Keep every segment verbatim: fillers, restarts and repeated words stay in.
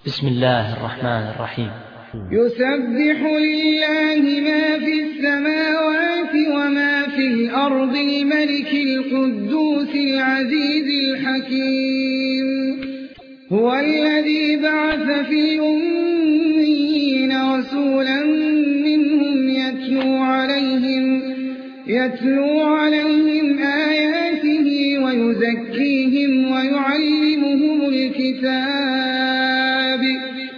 بسم الله الرحمن الرحيم. يسبح لله ما في السماوات وما في الأرض الملك القدوس العزيز الحكيم. هو الذي بعث في الأميين رسولا منهم يتلو عليهم, يتلو عليهم آياته ويزكيهم ويعلمهم الكتاب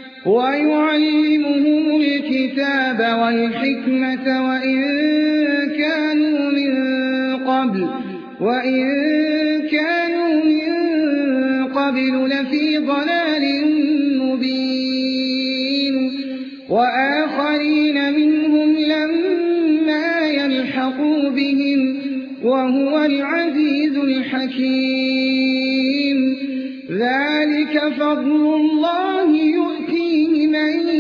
ويعلمهم الكتاب والحكمة وإن كانوا من قبل وإن كانوا من قبل لفي ضلال مبين. وآخرين منهم لما يلحقوا بهم وهو العزيز الحكيم. ذلك فضل الله يؤتيه من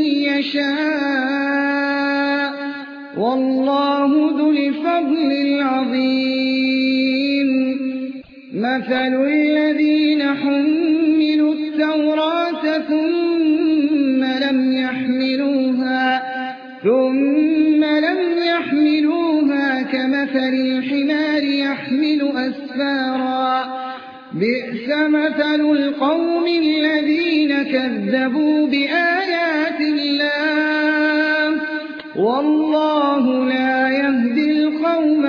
يشاء والله ذو الفضل العظيم. مثل الذين حملوا التوراة ثم لم يحملوها ثم لم يحملوها كمثل الحمار يحمل أسفارا بئس مثل القوم الذين كذبوا بآيات الله والله لا يهدي القوم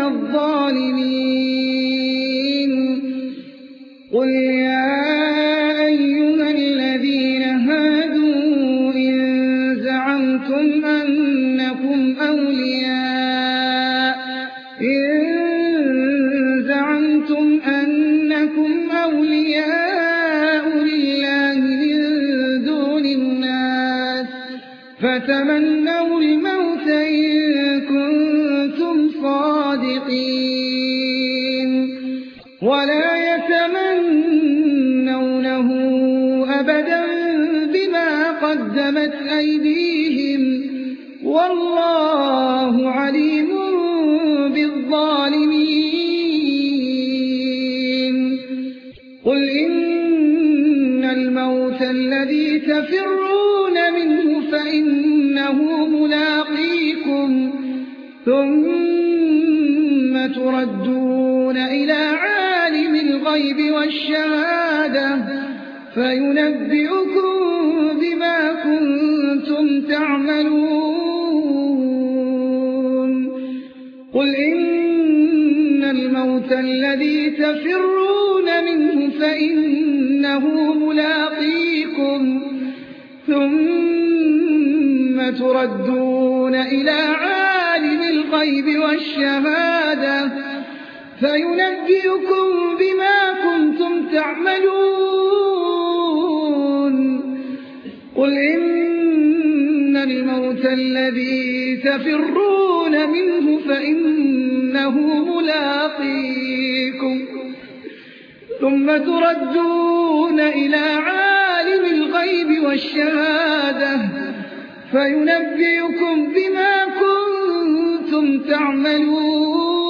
الظالمين. قل يا أيها الذين هادوا إن زعمتم أنكم أولياء إن زعمتم أنكم أولياء لله من دون الناس فتمنوا الموت إن كنتم صادقين ولا يتمنونه أبدا بما قدمت أيديهم والله عليم بالظالمين. قل إن الموت الذي تفرون منه فإنه ملاقيكم ثم تردون إلى عالم الغيب والشهادة فينبئكم بما كنتم تعملون. قل إن الموت الذي تفرون منه فإنه ملاقيكم ثم تردون إلى عالم الغيب والشهادة فينبئكم بما كنتم تعملون. قل إن الموت الذي تفرون منه فإنه ملاقيكم ثم تردون إلى عالم الغيب والشهادة فينبئكم بما كنتم تعملون.